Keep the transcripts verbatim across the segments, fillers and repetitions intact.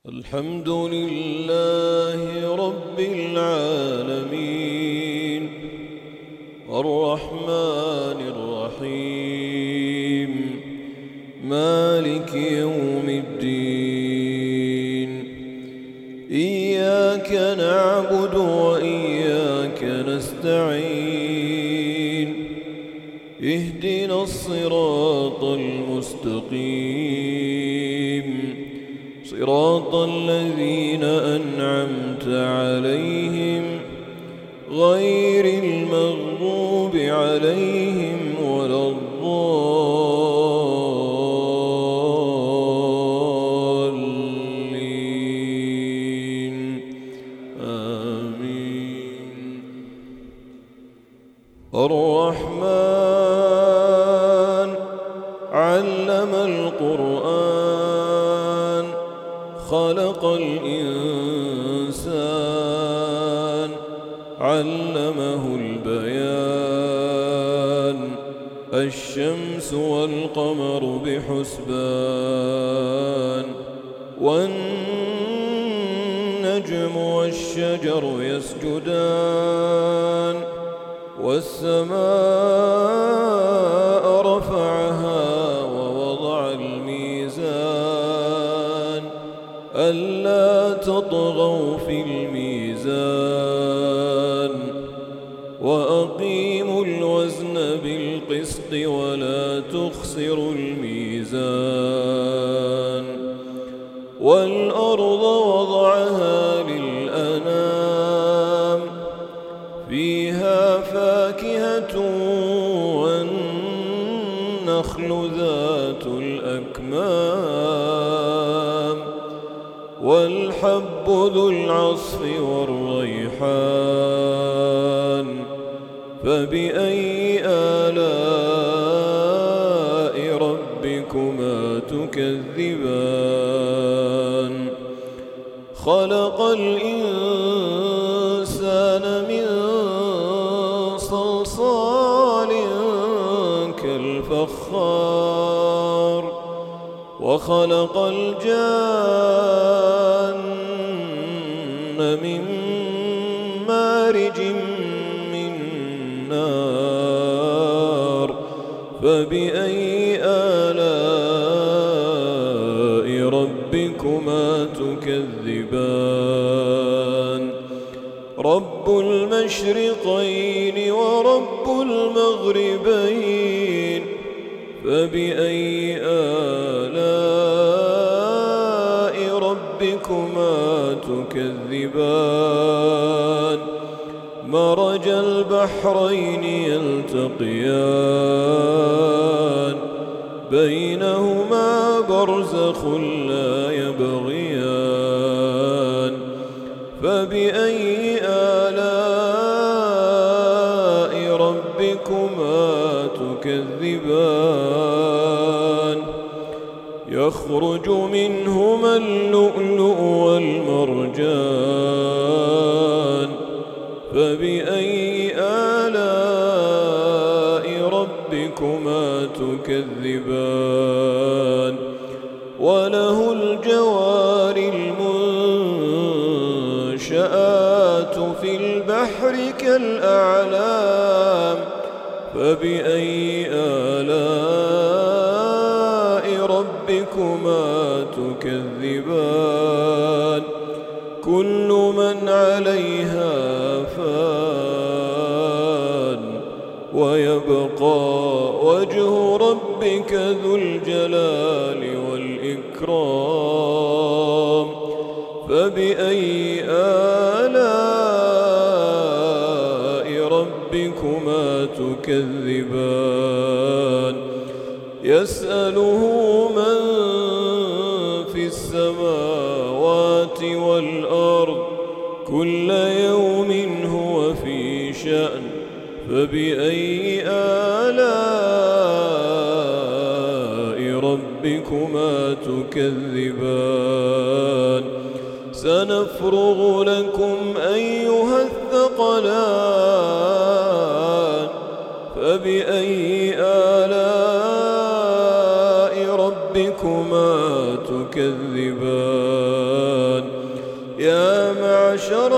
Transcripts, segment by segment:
الحمد لله رب العالمين الرحمن الرحيم مالك يوم الدين إياك نعبد وإياك نستعين اهدنا الصراط المستقيم صراط الذين أنعمت عليهم غير المغضوب عليهم ولا الضالين آمين. الرحمن علم القرآن خلق الإنسان علمه البيان الشمس والقمر بحسبان والنجم والشجر يسجدان والسماء رفعها ووضع الميزان ألا تطغوا في الميزان وأقيموا الوزن بالقسط ولا تخسروا الميزان والأرض وضعها للأنام فيها فاكهة والنخل ذات الأكمام والحب ذو العصف والريحان فبأي آلاء ربكما تكذبان خلق الإنسان من صلصال كالفخار وخلق الجان من مارج من نار فبأي آلاء ربكما تكذبان رب المشرقين ورب المغربين فبأي آلاء ربكما تكذبان مرج البحرين يلتقيان بينهما برزخ لا يبغيان فبأي آلاء ربكما تكذبان يخرج منهما اللؤلؤ والمرجان فبأي آلاء ربكما تكذبان وله الجوار المنشآت في البحر كالأعلام فبأي آلاء ربكما تكذبان كل من عليها فان ويبقى وجه ربك ذو الجلال والإكرام فبأي آلاء ربكما تكذبان يسأله من في السماوات والأرض كل يوم هو في شأن فبأي آلاء ربكما تكذبان سنفرغ لكم أيها الثقلان فبأي آلاء ربكما تكذبان معشر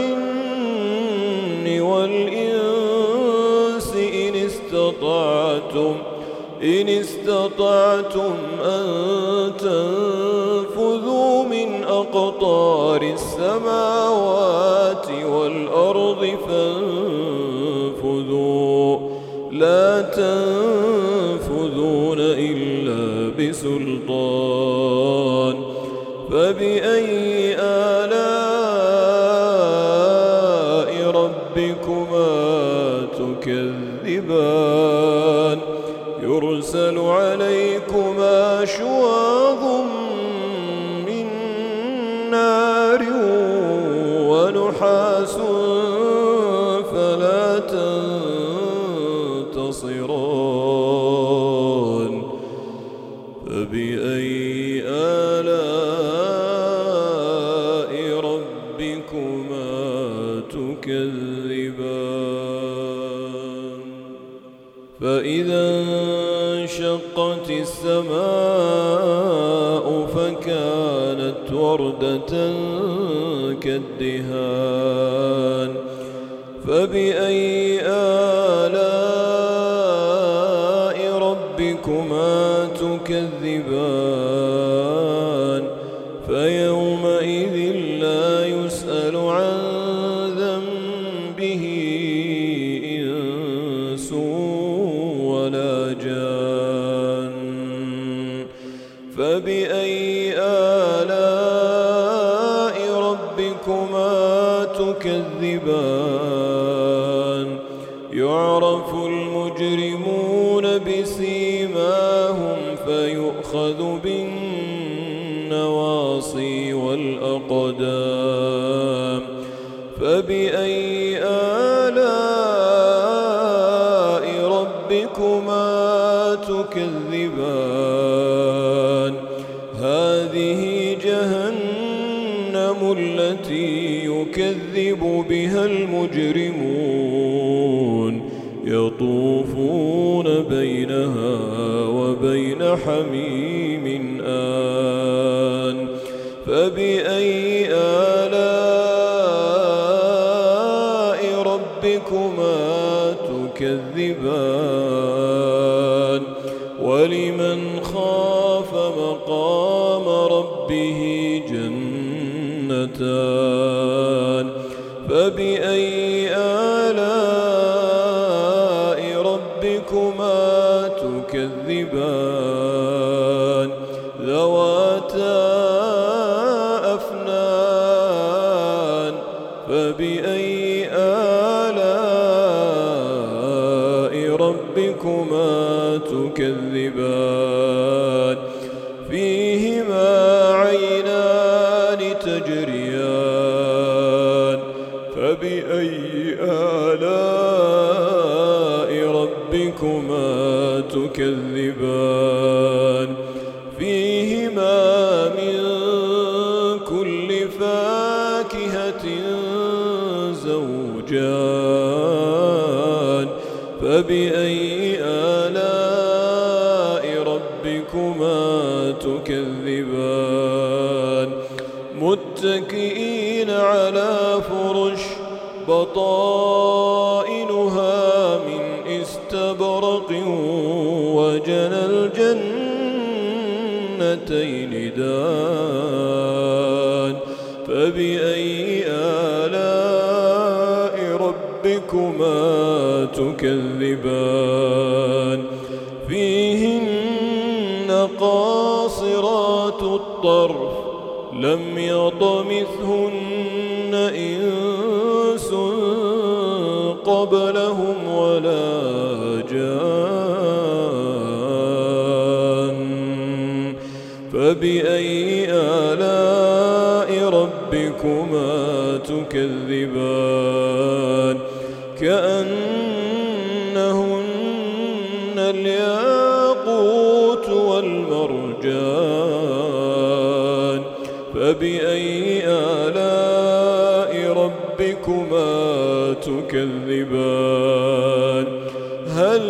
الجن والإنس إن استطعتم إن استطعتم أن تنفذوا من أقطار السماوات والأرض فانفذوا لا تنفذون إلا بسلطان فبأي آلاء ربكما تكذبان يرسل عليكما شواظ من نار ونحاس فلا تنتصران فبأي آلاء ربكما تكذبان فإذا انشقت السماء فكانت وردة كالدهان فبأي آلاء ربكما تكذبان فيومئذ لا يسأل عن ذنبه إنس ولا جان فبأي آلاء ربكما تكذبان يعرف المجرمون بسيماهم فيؤخذ بالنواصي والأقدام فبأي آلاء ربكما تكذبان هذه جهنم التي يكذب بها المجرمون يطوفون بينها وبين حميم آن فبأي آلاء ربكما تكذبان ولمن خاف مقام ربه جنتان فبأي آلاء ربكما تكذبان ذواتا أفنان فبأي آلاء ربكما تكذبان فيهما عينان تجريان فبأي آلاء ربكما تكذبان فيهما من كل فاكهة زوجان فبأي آلاء ربكما تكذبان متكئين على فرش بطائنها من استبرق وجنى الجنتين دان فبأي آلاء ربكما تكذبان فيهن قاصرات الطرف لم يطمثهن إنس قبلهم ولا جان فبأي آلاء ربكما تكذبان كأنهن الياقوت والمرجان فبأي آلاء ربكما تكذبان هل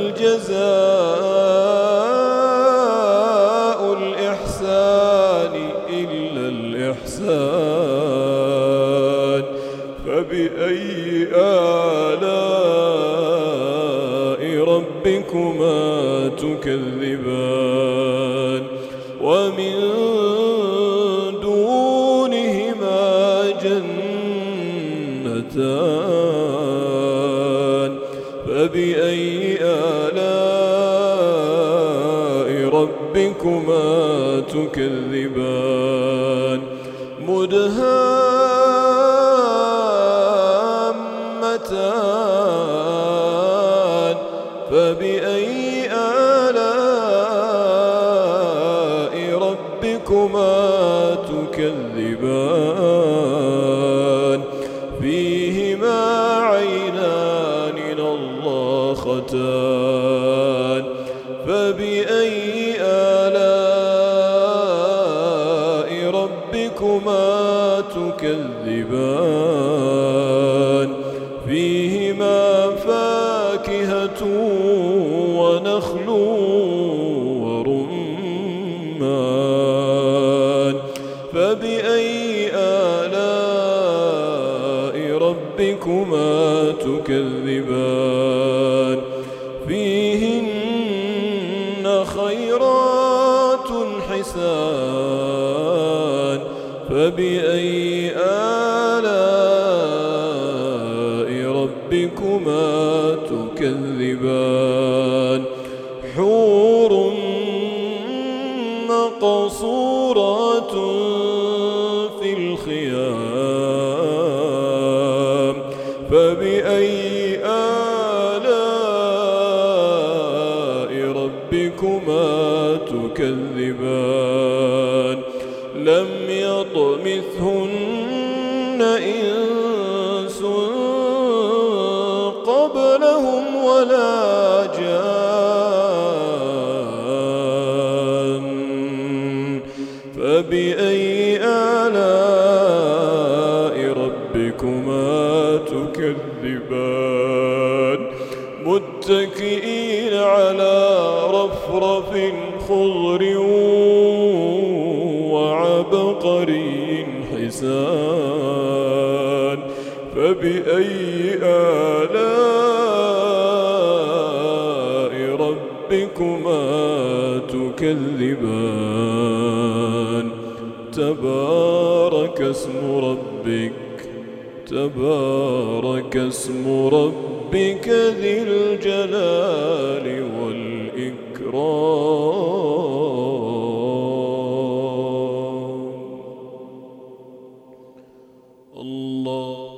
جزاء الإحسان إلا الإحسان فبأي آلاء ربكما تكذبان ومن دونهما جنتان فبأي آلاء ربكما تكذبان مدهامتان فبأي آلاء ربكما تكذبان فيهما عينان نضاختان فبأي آلاء ربكما تكذبان فيهما فاكهة ونخل ورمان فبأي آلاء ربكما تكذبان فيهن خيرات حسان فبأي آلاء ربكما تكذبان حور مقصورات في الخيام فبأي آلاء ربكما تكذبان لم يطمثهن إنس قبلهم ولا جان فبأي آلاء ربكما تكذبان متكئين على رفرف خضر وعبقري حسان فبأي آلاء ربكما تكذبان تبارك اسم ربك تبارك اسم ربك ذي الجلال والإكرام الله